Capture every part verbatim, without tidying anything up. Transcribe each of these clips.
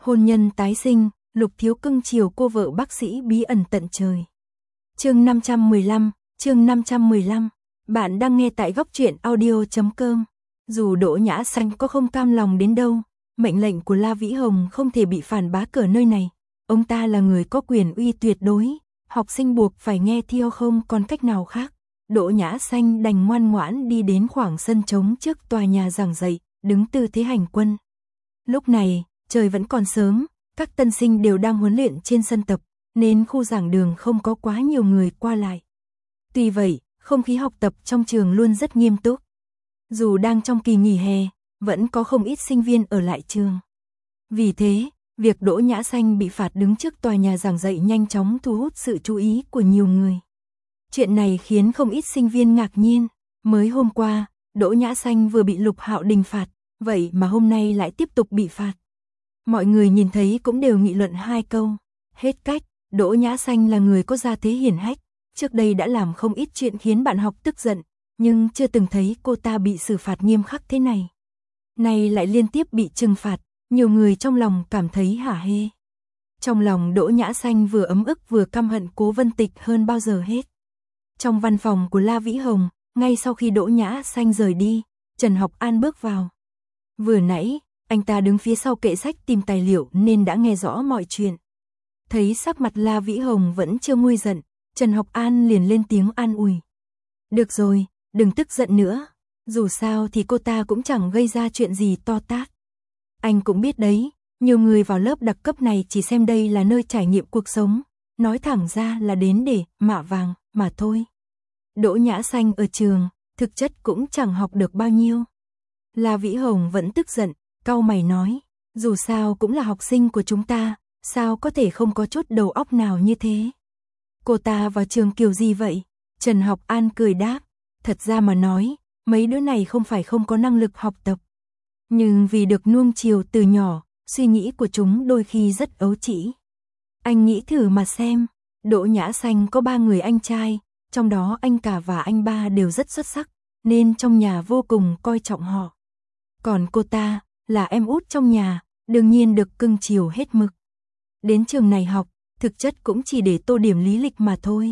Hôn nhân tái sinh, Lục Thiếu cưng chiều cô vợ bác sĩ bí ẩn tận trời. Chương năm trăm mười lăm, chương năm trăm mười lăm. Bạn đang nghe tại góc truyện audio chấm com. Dù Đỗ Nhã Xanh có không cam lòng đến đâu, mệnh lệnh của La Vĩ Hồng không thể bị phản bác ở nơi này. Ông ta là người có quyền uy tuyệt đối, học sinh buộc phải nghe theo không còn cách nào khác. Đỗ Nhã Xanh đành ngoan ngoãn đi đến khoảng sân trống trước tòa nhà giảng dạy, đứng tư thế hành quân. Lúc này, trời vẫn còn sớm, các tân sinh đều đang huấn luyện trên sân tập, nên khu giảng đường không có quá nhiều người qua lại. Tuy vậy, không khí học tập trong trường luôn rất nghiêm túc. Dù đang trong kỳ nghỉ hè, vẫn có không ít sinh viên ở lại trường. Vì thế, việc Đỗ Nhã Xanh bị phạt đứng trước tòa nhà giảng dạy nhanh chóng thu hút sự chú ý của nhiều người. Chuyện này khiến không ít sinh viên ngạc nhiên. Mới hôm qua, Đỗ Nhã Xanh vừa bị Lục Hạo Đình phạt, vậy mà hôm nay lại tiếp tục bị phạt. Mọi người nhìn thấy cũng đều nghị luận hai câu. Hết cách, Đỗ Nhã Xanh là người có gia thế hiển hách, trước đây đã làm không ít chuyện khiến bạn học tức giận, nhưng chưa từng thấy cô ta bị xử phạt nghiêm khắc thế này. Nay lại liên tiếp bị trừng phạt, nhiều người trong lòng cảm thấy hả hê. Trong lòng Đỗ Nhã Xanh vừa ấm ức vừa căm hận Cố Vân Tịch hơn bao giờ hết. Trong văn phòng của La Vĩ Hồng, ngay sau khi Đỗ Nhã Xanh rời đi, Trần Học An bước vào. Vừa nãy, anh ta đứng phía sau kệ sách tìm tài liệu nên đã nghe rõ mọi chuyện. Thấy sắc mặt La Vĩ Hồng vẫn chưa nguôi giận, Trần Học An liền lên tiếng an ủi. Được rồi, đừng tức giận nữa, dù sao thì cô ta cũng chẳng gây ra chuyện gì to tát. Anh cũng biết đấy, nhiều người vào lớp đặc cấp này chỉ xem đây là nơi trải nghiệm cuộc sống, nói thẳng ra là đến để mạ vàng mà thôi. Đỗ Nhã Xanh ở trường, thực chất cũng chẳng học được bao nhiêu. La Vĩ Hồng vẫn tức giận, cau mày nói, dù sao cũng là học sinh của chúng ta, sao có thể không có chút đầu óc nào như thế. Cô ta vào trường kiểu gì vậy? Trần Học An cười đáp, thật ra mà nói, mấy đứa này không phải không có năng lực học tập. Nhưng vì được nuông chiều từ nhỏ, suy nghĩ của chúng đôi khi rất ấu trĩ. Anh nghĩ thử mà xem, Đỗ Nhã Xanh có ba người anh trai, trong đó anh cả và anh ba đều rất xuất sắc, nên trong nhà vô cùng coi trọng họ. Còn cô ta, là em út trong nhà, đương nhiên được cưng chiều hết mực. Đến trường này học, thực chất cũng chỉ để tô điểm lý lịch mà thôi.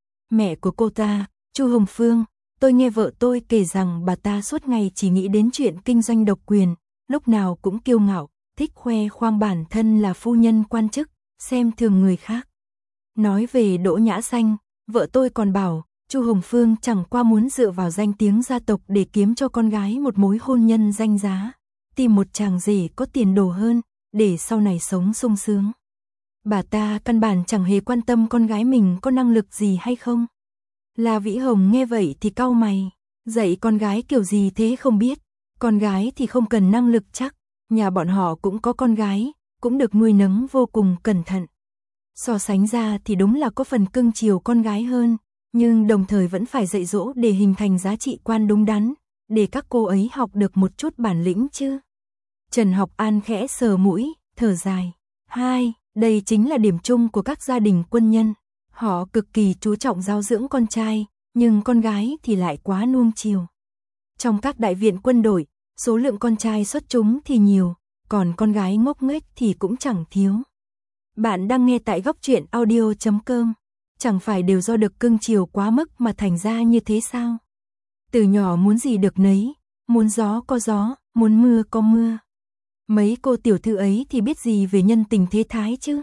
Mẹ của cô ta, Chu Hồng Phương, tôi nghe vợ tôi kể rằng bà ta suốt ngày chỉ nghĩ đến chuyện kinh doanh độc quyền, lúc nào cũng kiêu ngạo, thích khoe khoang bản thân là phu nhân quan chức, xem thường người khác. Nói về Đỗ Nhã Xanh, vợ tôi còn bảo, Chu Hồng Phương chẳng qua muốn dựa vào danh tiếng gia tộc để kiếm cho con gái một mối hôn nhân danh giá, tìm một chàng rể có tiền đồ hơn, để sau này sống sung sướng. Bà ta căn bản chẳng hề quan tâm con gái mình có năng lực gì hay không. La Vĩ Hồng nghe vậy thì cau mày, dạy con gái kiểu gì thế không biết, con gái thì không cần năng lực chắc, nhà bọn họ cũng có con gái, cũng được nuôi nấng vô cùng cẩn thận. So sánh ra thì đúng là có phần cưng chiều con gái hơn, nhưng đồng thời vẫn phải dạy dỗ để hình thành giá trị quan đúng đắn, để các cô ấy học được một chút bản lĩnh chứ. Trần Học An khẽ sờ mũi, thở dài. Hai, đây chính là điểm chung của các gia đình quân nhân. Họ cực kỳ chú trọng giáo dưỡng con trai, nhưng con gái thì lại quá nuông chiều. Trong các đại viện quân đội, số lượng con trai xuất chúng thì nhiều, còn con gái ngốc nghếch thì cũng chẳng thiếu. Bạn đang nghe tại góc truyện audio chấm com. Chẳng phải đều do được cưng chiều quá mức mà thành ra như thế sao? Từ nhỏ muốn gì được nấy, muốn gió có gió, muốn mưa có mưa. Mấy cô tiểu thư ấy thì biết gì về nhân tình thế thái chứ?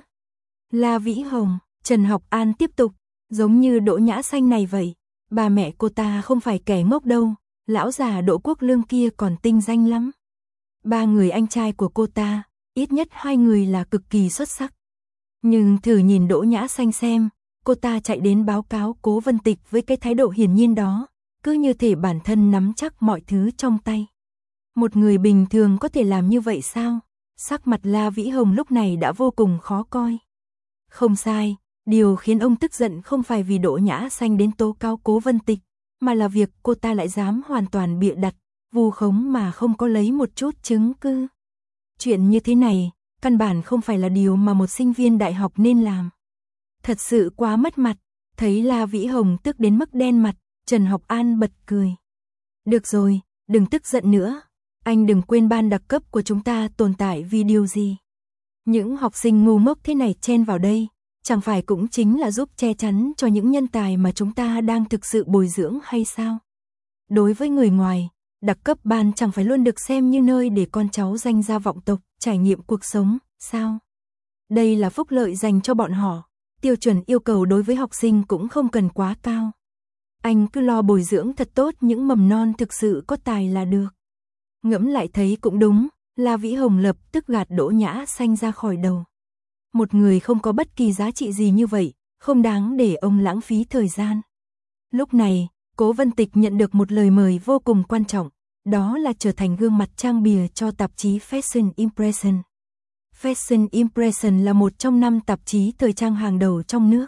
La Vĩ Hồng, Trần Học An tiếp tục, giống như Đỗ Nhã Xanh này vậy, bà mẹ cô ta không phải kẻ ngốc đâu, lão già Đỗ Quốc Lương kia còn tinh danh lắm. Ba người anh trai của cô ta, ít nhất hai người là cực kỳ xuất sắc. Nhưng thử nhìn Đỗ Nhã Xanh xem, cô ta chạy đến báo cáo Cố Vân Tịch với cái thái độ hiển nhiên đó, cứ như thể bản thân nắm chắc mọi thứ trong tay. Một người bình thường có thể làm như vậy sao? Sắc mặt La Vĩ Hồng lúc này đã vô cùng khó coi. Không sai, điều khiến ông tức giận không phải vì Đỗ Nhã Xanh đến tố cáo Cố Vân Tịch, mà là việc cô ta lại dám hoàn toàn bịa đặt, vu khống mà không có lấy một chút chứng cứ. Chuyện như thế này, căn bản không phải là điều mà một sinh viên đại học nên làm. Thật sự quá mất mặt, thấy La Vĩ Hồng tức đến mức đen mặt, Trần Học An bật cười. Được rồi, đừng tức giận nữa, anh đừng quên ban đặc cấp của chúng ta tồn tại vì điều gì. Những học sinh ngu ngốc thế này chen vào đây, chẳng phải cũng chính là giúp che chắn cho những nhân tài mà chúng ta đang thực sự bồi dưỡng hay sao? Đối với người ngoài, đặc cấp ban chẳng phải luôn được xem như nơi để con cháu danh gia vọng tộc, trải nghiệm cuộc sống, sao? Đây là phúc lợi dành cho bọn họ, tiêu chuẩn yêu cầu đối với học sinh cũng không cần quá cao. Anh cứ lo bồi dưỡng thật tốt những mầm non thực sự có tài là được. Ngẫm lại thấy cũng đúng, La Vĩ Hồng lập tức gạt Đỗ Nhã Xanh ra khỏi đầu. Một người không có bất kỳ giá trị gì như vậy, không đáng để ông lãng phí thời gian. Lúc này, Cố Vân Tịch nhận được một lời mời vô cùng quan trọng, đó là trở thành gương mặt trang bìa cho tạp chí Fashion Impression. Fashion Impression là một trong năm tạp chí thời trang hàng đầu trong nước.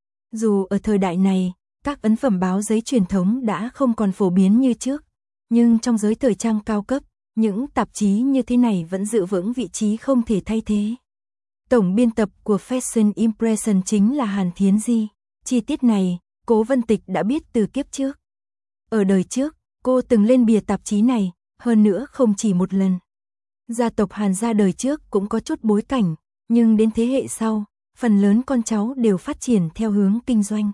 Dù ở thời đại này, các ấn phẩm báo giấy truyền thống đã không còn phổ biến như trước, nhưng trong giới thời trang cao cấp, những tạp chí như thế này vẫn giữ vững vị trí không thể thay thế. Tổng biên tập của Fashion Impression chính là Hàn Thiến Di. Chi tiết này, Cố Vân Tịch đã biết từ kiếp trước. Ở đời trước, cô từng lên bìa tạp chí này, hơn nữa không chỉ một lần. Gia tộc Hàn gia đời trước cũng có chút bối cảnh, nhưng đến thế hệ sau, phần lớn con cháu đều phát triển theo hướng kinh doanh.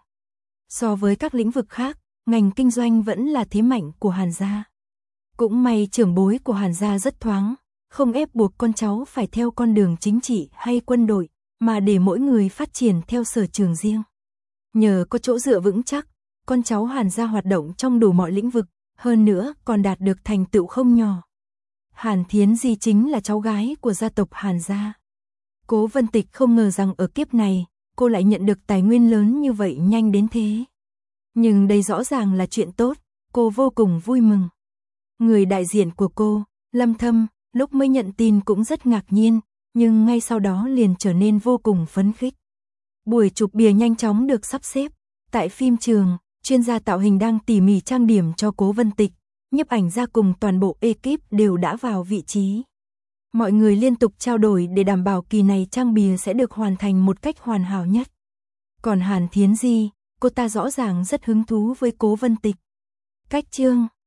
So với các lĩnh vực khác, ngành kinh doanh vẫn là thế mạnh của Hàn gia. Cũng may trưởng bối của Hàn gia rất thoáng, không ép buộc con cháu phải theo con đường chính trị hay quân đội, mà để mỗi người phát triển theo sở trường riêng. Nhờ có chỗ dựa vững chắc, con cháu Hàn gia hoạt động trong đủ mọi lĩnh vực, hơn nữa còn đạt được thành tựu không nhỏ. Hàn Thiến Di chính là cháu gái của gia tộc Hàn gia. Cố Vân Tịch không ngờ rằng ở kiếp này, cô lại nhận được tài nguyên lớn như vậy nhanh đến thế. Nhưng đây rõ ràng là chuyện tốt, cô vô cùng vui mừng. Người đại diện của cô, Lâm Thâm, lúc mới nhận tin cũng rất ngạc nhiên, nhưng ngay sau đó liền trở nên vô cùng phấn khích. Buổi chụp bìa nhanh chóng được sắp xếp. Tại phim trường, chuyên gia tạo hình đang tỉ mỉ trang điểm cho Cố Vân Tịch, nhiếp ảnh gia cùng toàn bộ ekip đều đã vào vị trí. Mọi người liên tục trao đổi để đảm bảo kỳ này trang bìa sẽ được hoàn thành một cách hoàn hảo nhất. Còn Hàn Thiến Di, cô ta rõ ràng rất hứng thú với Cố Vân Tịch. Cách chương